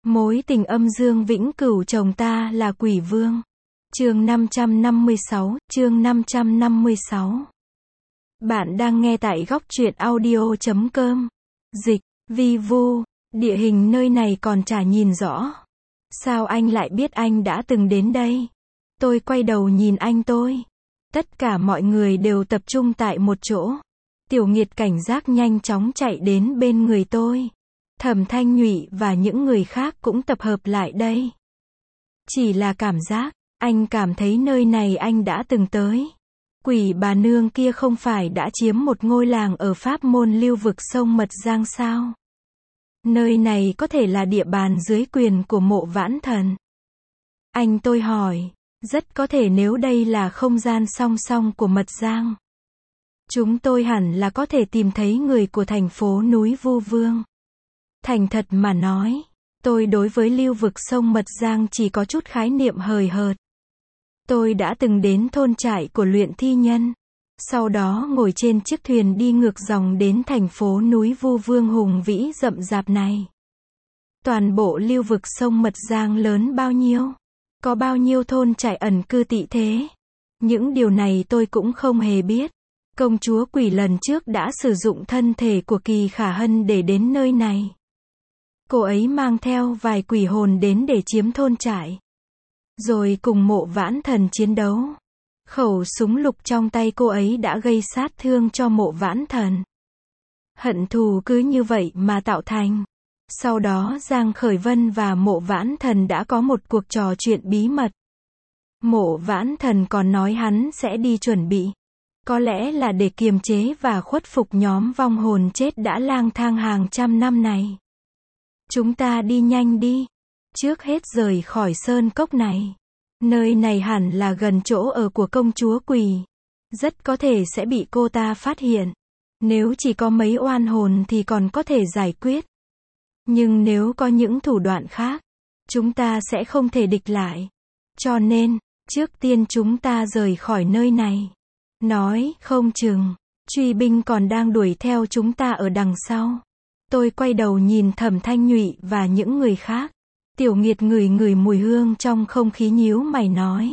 Mối tình âm dương vĩnh cửu chồng ta là quỷ vương. Chương 556, chương 556. Bạn đang nghe tại góc truyện audio.com. Dịch, vi vu, địa hình nơi này còn chả nhìn rõ. Sao anh lại biết anh đã từng đến đây? Tôi quay đầu nhìn anh tôi. Tất cả mọi người đều tập trung tại một chỗ. Tiểu Nghiệt cảnh giác nhanh chóng chạy đến bên người tôi. Thẩm Thanh Nhụy và những người khác cũng tập hợp lại đây. Chỉ là cảm giác, anh cảm thấy nơi này anh đã từng tới. Quỷ bà nương kia không phải đã chiếm một ngôi làng ở Pháp môn lưu vực sông Mật Giang sao? Nơi này có thể là địa bàn dưới quyền của Mộ Vãn Thần. Anh tôi hỏi, rất có thể nếu đây là không gian song song của Mật Giang. Chúng tôi hẳn là có thể tìm thấy người của thành phố núi Vu Vương. Thành thật mà nói, tôi đối với lưu vực sông Mật Giang chỉ có chút khái niệm hời hợt. Tôi đã từng đến thôn trại của luyện thi nhân. Sau đó ngồi trên chiếc thuyền đi ngược dòng đến thành phố núi Vu Vương hùng vĩ rậm rạp này. Toàn bộ lưu vực sông Mật Giang lớn bao nhiêu? Có bao nhiêu thôn trại ẩn cư tị thế? Những điều này tôi cũng không hề biết. Công chúa Quỷ lần trước đã sử dụng thân thể của Kỳ Khả Hân để đến nơi này. Cô ấy mang theo vài quỷ hồn đến để chiếm thôn trại. Rồi cùng Mộ Vãn Thần chiến đấu. Khẩu súng lục trong tay cô ấy đã gây sát thương cho Mộ Vãn Thần. Hận thù cứ như vậy mà tạo thành. Sau đó Giang Khởi Vân và Mộ Vãn Thần đã có một cuộc trò chuyện bí mật. Mộ Vãn Thần còn nói hắn sẽ đi chuẩn bị. Có lẽ là để kiềm chế và khuất phục nhóm vong hồn chết đã lang thang hàng trăm năm này. Chúng ta đi nhanh đi. Trước hết rời khỏi sơn cốc này. Nơi này hẳn là gần chỗ ở của công chúa Quỷ. Rất có thể sẽ bị cô ta phát hiện. Nếu chỉ có mấy oan hồn thì còn có thể giải quyết. Nhưng nếu có những thủ đoạn khác, chúng ta sẽ không thể địch lại. Cho nên, trước tiên chúng ta rời khỏi nơi này. Nói không chừng, truy binh còn đang đuổi theo chúng ta ở đằng sau. Tôi quay đầu nhìn Thẩm Thanh Nhụy và những người khác. Tiểu Nghiệt ngửi ngửi mùi hương trong không khí nhíu mày nói.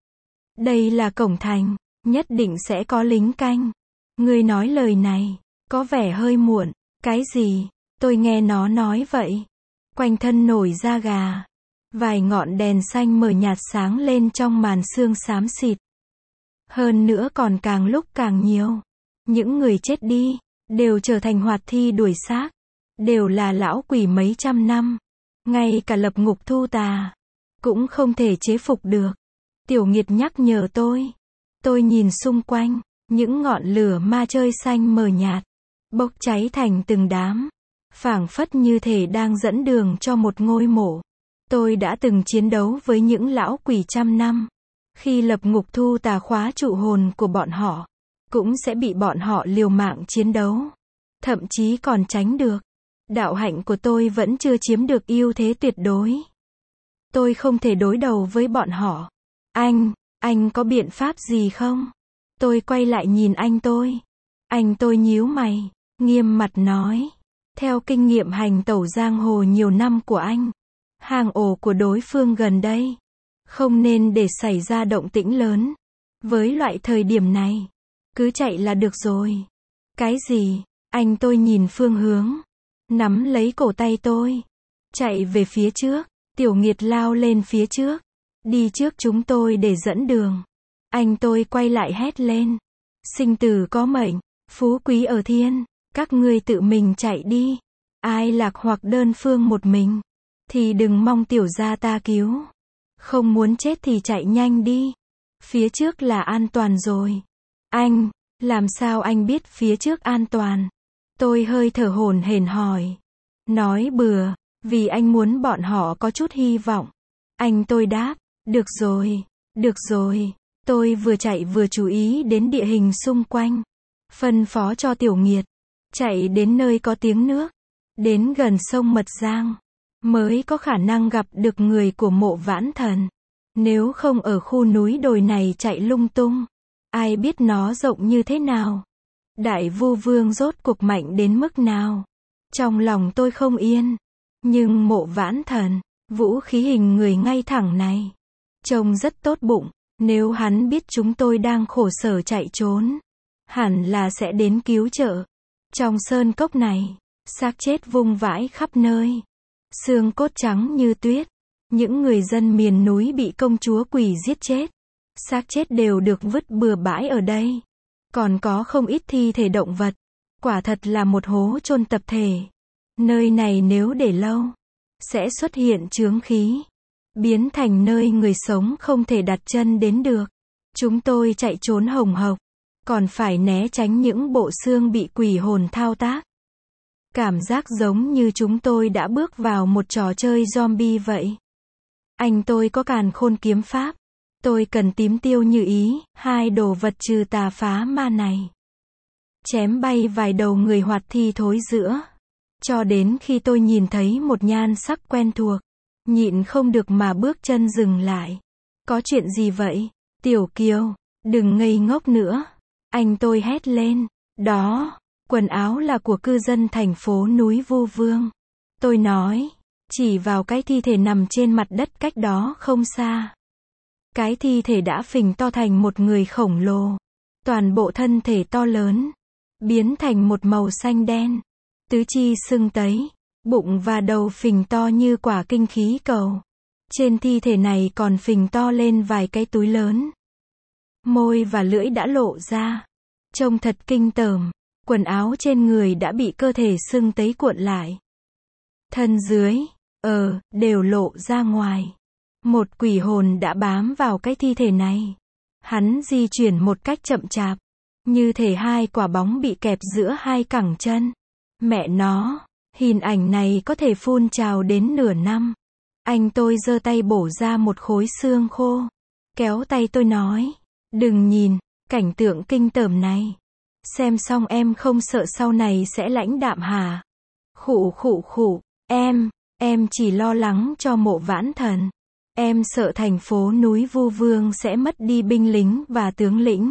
Đây là cổng thành, nhất định sẽ có lính canh. Ngươi nói lời này, có vẻ hơi muộn. Cái gì? Tôi nghe nó nói vậy. Quanh thân nổi da gà. Vài ngọn đèn xanh mờ nhạt sáng lên trong màn sương xám xịt. Hơn nữa còn càng lúc càng nhiều. Những người chết đi, đều trở thành hoạt thi đuổi xác. Đều là lão quỷ mấy trăm năm. Ngay cả lập ngục thu tà, cũng không thể chế phục được. Tiểu Nghiệt nhắc nhở tôi. Tôi nhìn xung quanh, những ngọn lửa ma chơi xanh mờ nhạt, bốc cháy thành từng đám. Phảng phất như thể đang dẫn đường cho một ngôi mộ. Tôi đã từng chiến đấu với những lão quỷ trăm năm. Khi lập ngục thu tà khóa trụ hồn của bọn họ, cũng sẽ bị bọn họ liều mạng chiến đấu. Thậm chí còn tránh được. Đạo hạnh của tôi vẫn chưa chiếm được ưu thế tuyệt đối. Tôi không thể đối đầu với bọn họ. Anh có biện pháp gì không? Tôi quay lại nhìn anh tôi. Anh tôi nhíu mày, nghiêm mặt nói. Theo kinh nghiệm hành tẩu giang hồ nhiều năm của anh, hang ổ của đối phương gần đây. Không nên để xảy ra động tĩnh lớn. Với loại thời điểm này, cứ chạy là được rồi. Cái gì? Anh tôi nhìn phương hướng. Nắm lấy cổ tay tôi. Chạy về phía trước. Tiểu Nghiệt lao lên phía trước. Đi trước chúng tôi để dẫn đường. Anh tôi quay lại hét lên. Sinh tử có mệnh. Phú quý ở thiên. Các ngươi tự mình chạy đi. Ai lạc hoặc đơn phương một mình, thì đừng mong tiểu gia ta cứu. Không muốn chết thì chạy nhanh đi. Phía trước là an toàn rồi. Anh, làm sao anh biết phía trước an toàn? Tôi hơi thở hổn hển hỏi. Nói bừa, vì anh muốn bọn họ có chút hy vọng. Anh tôi đáp, được rồi. Tôi vừa chạy vừa chú ý đến địa hình xung quanh. Phân phó cho Tiểu Nghiệt. Chạy đến nơi có tiếng nước. Đến gần sông Mật Giang. Mới có khả năng gặp được người của Mộ Vãn Thần. Nếu không ở khu núi đồi này chạy lung tung. Ai biết nó rộng như thế nào. Đại Vu Vương rốt cuộc mạnh đến mức nào. Trong lòng tôi không yên. Nhưng Mộ Vãn Thần, vũ khí hình người ngay thẳng này, trông rất tốt bụng, nếu hắn biết chúng tôi đang khổ sở chạy trốn, hẳn là sẽ đến cứu trợ. Trong sơn cốc này, xác chết vung vãi khắp nơi, xương cốt trắng như tuyết. Những người dân miền núi bị công chúa quỷ giết chết, xác chết đều được vứt bừa bãi ở đây. Còn có không ít thi thể động vật. Quả thật là một hố chôn tập thể. Nơi này nếu để lâu, sẽ xuất hiện chướng khí, biến thành nơi người sống không thể đặt chân đến được. Chúng tôi chạy trốn hồng hộc, còn phải né tránh những bộ xương bị quỷ hồn thao tác. Cảm giác giống như chúng tôi đã bước vào một trò chơi zombie vậy. Anh tôi có càn khôn kiếm pháp. Tôi cần tím tiêu như ý, hai đồ vật trừ tà phá ma này. Chém bay vài đầu người hoạt thi thối giữa. Cho đến khi tôi nhìn thấy một nhan sắc quen thuộc, nhịn không được mà bước chân dừng lại. Có chuyện gì vậy? Tiểu Kiều, đừng ngây ngốc nữa. Anh tôi hét lên. Đó, quần áo là của cư dân thành phố núi Vu Vương. Tôi nói, chỉ vào cái thi thể nằm trên mặt đất cách đó không xa. Cái thi thể đã phình to thành một người khổng lồ. Toàn bộ thân thể to lớn, biến thành một màu xanh đen. Tứ chi sưng tấy, bụng và đầu phình to như quả kinh khí cầu. Trên thi thể này còn phình to lên vài cái túi lớn. Môi và lưỡi đã lộ ra. Trông thật kinh tởm. Quần áo trên người đã bị cơ thể sưng tấy cuộn lại. Thân dưới, đều lộ ra ngoài. Một quỷ hồn đã bám vào cái thi thể này. Hắn di chuyển một cách chậm chạp, như thể hai quả bóng bị kẹp giữa hai cẳng chân. Mẹ nó, hình ảnh này có thể phun trào đến nửa năm. Anh tôi giơ tay bổ ra một khối xương khô. Kéo tay tôi nói, đừng nhìn, cảnh tượng kinh tởm này. Xem xong em không sợ sau này sẽ lãnh đạm hả? Khụ khụ khụ, em chỉ lo lắng cho Mộ Vãn Thần. Em sợ thành phố núi Vu Vương sẽ mất đi binh lính và tướng lĩnh.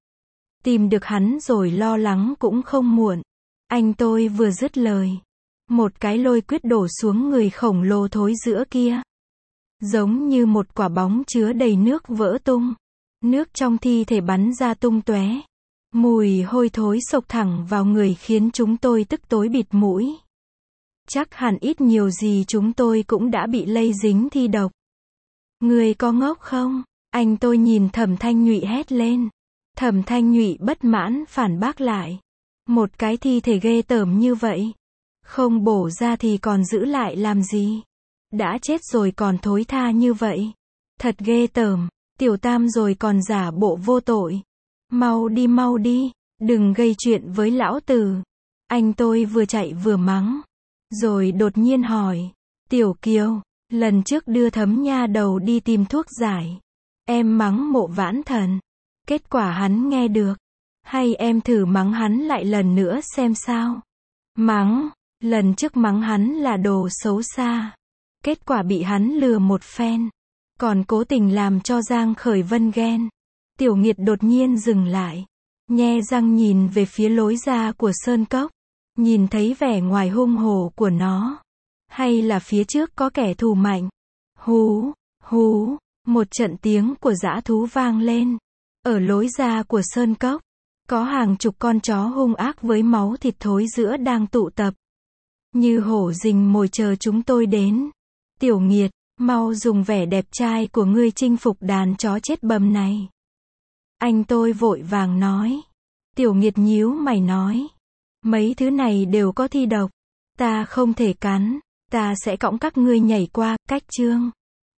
Tìm được hắn rồi lo lắng cũng không muộn. Anh tôi vừa dứt lời, một cái lôi quyết đổ xuống người khổng lồ thối giữa kia. Giống như một quả bóng chứa đầy nước vỡ tung. Nước trong thi thể bắn ra tung tóe. Mùi hôi thối xộc thẳng vào người khiến chúng tôi tức tối bịt mũi. Chắc hẳn ít nhiều gì chúng tôi cũng đã bị lây dính thi độc. Người có ngốc không? Anh tôi nhìn Thẩm Thanh Nhụy hét lên. Thẩm Thanh Nhụy bất mãn phản bác lại. Một cái thi thể ghê tởm như vậy, không bổ ra thì còn giữ lại làm gì? Đã chết rồi còn thối tha như vậy. Thật ghê tởm. Tiểu Tam rồi còn giả bộ vô tội. Mau đi, đừng gây chuyện với lão tử. Anh tôi vừa chạy vừa mắng. Rồi đột nhiên hỏi. Tiểu Kiều, lần trước đưa Thấm nha đầu đi tìm thuốc giải, em mắng Mộ Vãn Thần. Kết quả hắn nghe được. Hay em thử mắng hắn lại lần nữa xem sao? Mắng, lần trước mắng hắn là đồ xấu xa. Kết quả bị hắn lừa một phen. Còn cố tình làm cho Giang Khởi Vân ghen. Tiểu Nghiệt đột nhiên dừng lại. Nhe răng nhìn về phía lối ra của sơn cốc. Nhìn thấy vẻ ngoài hung hổ của nó. Hay là phía trước có kẻ thù mạnh? Hú, hú, một trận tiếng của dã thú vang lên. Ở lối ra của sơn cốc, có hàng chục con chó hung ác với máu thịt thối giữa đang tụ tập. Như hổ rình mồi chờ chúng tôi đến. Tiểu Nghiệt, mau dùng vẻ đẹp trai của ngươi chinh phục đàn chó chết bầm này. Anh tôi vội vàng nói. Tiểu Nghiệt nhíu mày nói. Mấy thứ này đều có thi độc. Ta không thể cắn. Ta sẽ cõng các ngươi nhảy qua. Cách chương